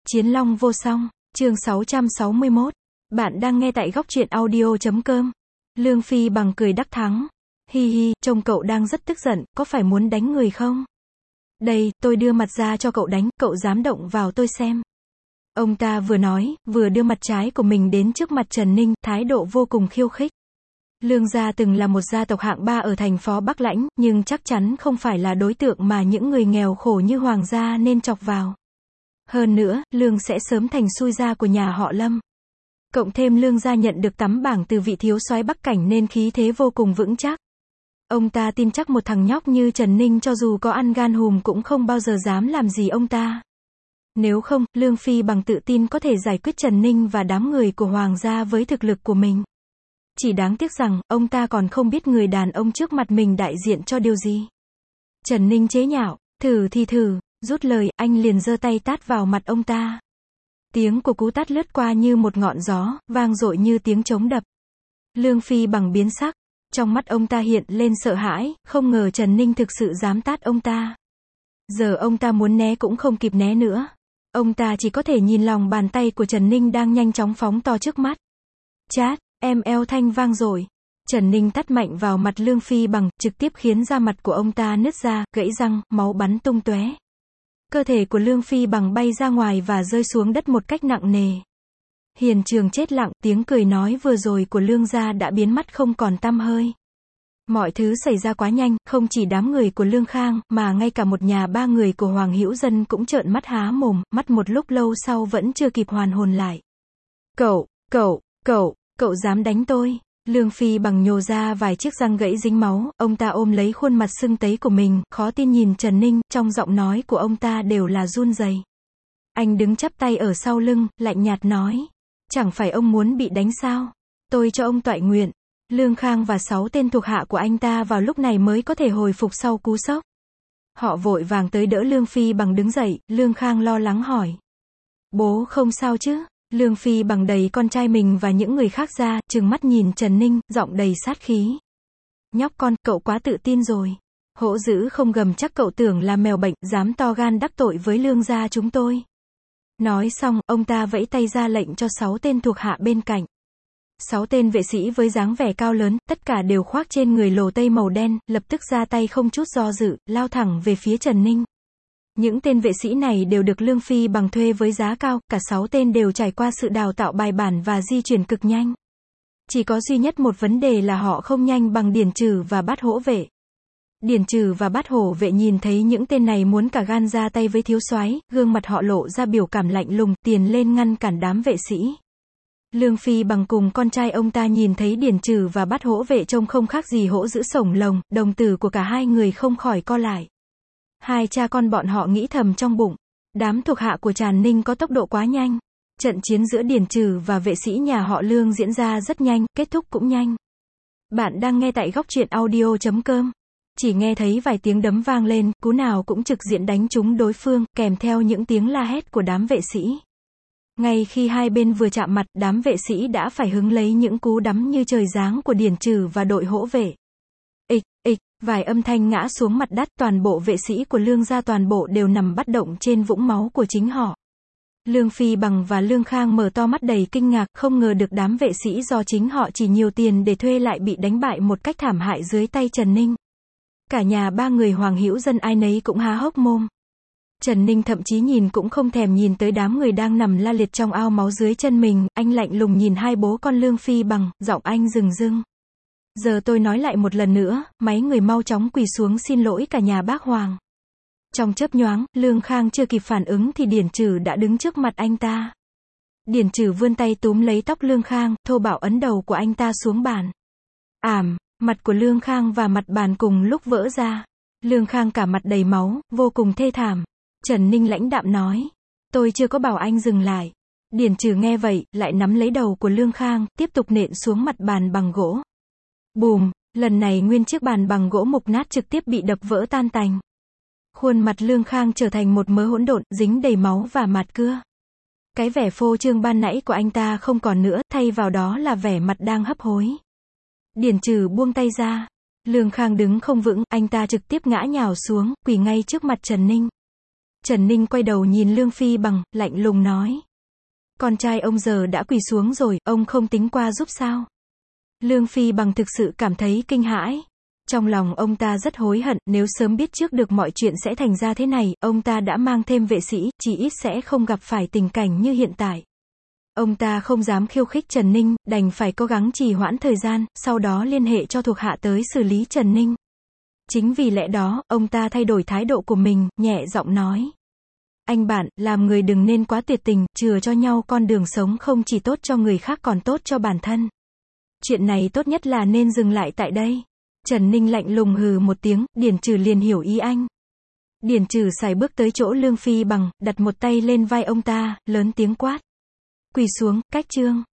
Chiến Long vô song, chương 661. Bạn đang nghe tại góc truyện audio.com. Lương Phi Bằng cười đắc thắng. Hi hi, trông cậu đang rất tức giận, có phải muốn đánh người không? Đây, tôi đưa mặt ra cho cậu đánh, cậu dám động vào tôi xem. Ông ta vừa nói, vừa đưa mặt trái của mình đến trước mặt Trần Ninh, thái độ vô cùng khiêu khích. Lương gia từng là một gia tộc hạng 3 ở thành phố Bắc Lãnh, nhưng chắc chắn không phải là đối tượng mà những người nghèo khổ như Hoàng gia nên chọc vào. Hơn nữa, Lương sẽ sớm thành xui gia của nhà họ Lâm. Cộng thêm Lương gia nhận được tấm bảng từ vị thiếu soái Bắc Cảnh nên khí thế vô cùng vững chắc. Ông ta tin chắc một thằng nhóc như Trần Ninh cho dù có ăn gan hùm cũng không bao giờ dám làm gì ông ta. Nếu không, Lương Phi Bằng tự tin có thể giải quyết Trần Ninh và đám người của Hoàng gia với thực lực của mình. Chỉ đáng tiếc rằng, ông ta còn không biết người đàn ông trước mặt mình đại diện cho điều gì. Trần Ninh chế nhạo, thử thì thử, rút lời, anh liền giơ tay tát vào mặt ông ta. Tiếng của cú tát lướt qua như một ngọn gió, vang dội như tiếng trống đập. Lương Phi Bằng biến sắc, trong mắt ông ta hiện lên sợ hãi, không ngờ Trần Ninh thực sự dám tát ông ta. Giờ ông ta muốn né cũng không kịp né nữa. Ông ta chỉ có thể nhìn lòng bàn tay của Trần Ninh đang nhanh chóng phóng to trước mắt. Chát, eo thanh vang dội. Trần Ninh tát mạnh vào mặt Lương Phi Bằng, trực tiếp khiến da mặt của ông ta nứt ra, gãy răng, máu bắn tung tóe. Cơ thể của Lương Phi Bằng bay ra ngoài và rơi xuống đất một cách nặng nề. Hiện trường chết lặng, tiếng cười nói vừa rồi của Lương gia đã biến mất không còn tăm hơi. Mọi thứ xảy ra quá nhanh, không chỉ đám người của Lương Khang, mà ngay cả một nhà ba người của Hoàng Hữu Dân cũng trợn mắt há mồm, mắt một lúc lâu sau vẫn chưa kịp hoàn hồn lại. Cậu dám đánh tôi? Lương Phi Bằng nhô ra vài chiếc răng gãy dính máu, ông ta ôm lấy khuôn mặt sưng tấy của mình, khó tin nhìn Trần Ninh, trong giọng nói của ông ta đều là run rẩy. Anh đứng chắp tay ở sau lưng, lạnh nhạt nói. Chẳng phải ông muốn bị đánh sao? Tôi cho ông toại nguyện. Lương Khang và 6 tên thuộc hạ của anh ta vào lúc này mới có thể hồi phục sau cú sốc. Họ vội vàng tới đỡ Lương Phi Bằng đứng dậy, Lương Khang lo lắng hỏi. Bố không sao chứ? Lương Phi Bằng đẩy con trai mình và những người khác ra, trừng mắt nhìn Trần Ninh, giọng đầy sát khí. Nhóc con, cậu quá tự tin rồi. Hổ dữ không gầm chắc cậu tưởng là mèo bệnh, dám to gan đắc tội với Lương gia chúng tôi. Nói xong, ông ta vẫy tay ra lệnh cho 6 tên thuộc hạ bên cạnh. 6 tên vệ sĩ với dáng vẻ cao lớn, tất cả đều khoác trên người lồ tây màu đen, lập tức ra tay không chút do dự, lao thẳng về phía Trần Ninh. Những tên vệ sĩ này đều được Lương Phi Bằng thuê với giá cao, cả 6 tên đều trải qua sự đào tạo bài bản và di chuyển cực nhanh. Chỉ có duy nhất một vấn đề là họ không nhanh bằng Điển Trừ và Bát Hổ vệ. Điển Trừ và Bát Hổ vệ nhìn thấy những tên này muốn cả gan ra tay với thiếu soái, gương mặt họ lộ ra biểu cảm lạnh lùng, tiền lên ngăn cản đám vệ sĩ. Lương Phi Bằng cùng con trai ông ta nhìn thấy Điển Trừ và Bát Hổ vệ trông không khác gì hổ dữ sổng lồng, đồng tử của cả hai người không khỏi co lại. Hai cha con bọn họ nghĩ thầm trong bụng, đám thuộc hạ của Trần Ninh có tốc độ quá nhanh. Trận chiến giữa Điển Trừ và vệ sĩ nhà họ Lương diễn ra rất nhanh, kết thúc cũng nhanh. Bạn đang nghe tại góc truyện audio.com. Chỉ nghe thấy vài tiếng đấm vang lên, cú nào cũng trực diện đánh trúng đối phương, kèm theo những tiếng la hét của đám vệ sĩ. Ngay khi hai bên vừa chạm mặt, đám vệ sĩ đã phải hứng lấy những cú đấm như trời giáng của Điển Trừ và đội hổ vệ. Vài âm thanh ngã xuống mặt đất, toàn bộ vệ sĩ của Lương gia toàn bộ đều nằm bất động trên vũng máu của chính họ. Lương Phi Bằng và Lương Khang mở to mắt đầy kinh ngạc, không ngờ được đám vệ sĩ do chính họ chỉ nhiều tiền để thuê lại bị đánh bại một cách thảm hại dưới tay Trần Ninh. Cả nhà ba người Hoàng Hữu Dân ai nấy cũng há hốc mồm. Trần Ninh thậm chí nhìn cũng không thèm nhìn tới đám người đang nằm la liệt trong ao máu dưới chân mình, anh lạnh lùng nhìn hai bố con Lương Phi Bằng, giọng anh rừng rưng. Giờ tôi nói lại một lần nữa, mấy người mau chóng quỳ xuống xin lỗi cả nhà bác Hoàng. Trong chớp nhoáng, Lương Khang chưa kịp phản ứng thì Điển Trừ đã đứng trước mặt anh ta. Điển Trừ vươn tay túm lấy tóc Lương Khang, thô bạo ấn đầu của anh ta xuống bàn. Mặt của Lương Khang và mặt bàn cùng lúc vỡ ra. Lương Khang cả mặt đầy máu, vô cùng thê thảm. Trần Ninh lãnh đạm nói. Tôi chưa có bảo anh dừng lại. Điển Trừ nghe vậy, lại nắm lấy đầu của Lương Khang, tiếp tục nện xuống mặt bàn bằng gỗ. Bùm, lần này nguyên chiếc bàn bằng gỗ mục nát trực tiếp bị đập vỡ tan tành. Khuôn mặt Lương Khang trở thành một mớ hỗn độn, dính đầy máu và mạt cưa. Cái vẻ phô trương ban nãy của anh ta không còn nữa, thay vào đó là vẻ mặt đang hấp hối. Điển Trừ buông tay ra. Lương Khang đứng không vững, anh ta trực tiếp ngã nhào xuống, quỳ ngay trước mặt Trần Ninh. Trần Ninh quay đầu nhìn Lương Phi Bằng, lạnh lùng nói. Con trai ông giờ đã quỳ xuống rồi, ông không tính qua giúp sao? Lương Phi Bằng thực sự cảm thấy kinh hãi. Trong lòng ông ta rất hối hận, nếu sớm biết trước được mọi chuyện sẽ thành ra thế này, ông ta đã mang thêm vệ sĩ, chỉ ít sẽ không gặp phải tình cảnh như hiện tại. Ông ta không dám khiêu khích Trần Ninh, đành phải cố gắng trì hoãn thời gian, sau đó liên hệ cho thuộc hạ tới xử lý Trần Ninh. Chính vì lẽ đó, ông ta thay đổi thái độ của mình, nhẹ giọng nói. Anh bạn, làm người đừng nên quá tuyệt tình, chừa cho nhau con đường sống không chỉ tốt cho người khác còn tốt cho bản thân. Chuyện này tốt nhất là nên dừng lại tại đây. Trần Ninh lạnh lùng hừ một tiếng, Điền Trừ liền hiểu ý anh. Điền Trừ sải bước tới chỗ Lương Phi Bằng, đặt một tay lên vai ông ta, lớn tiếng quát. Quỳ xuống, cách trương.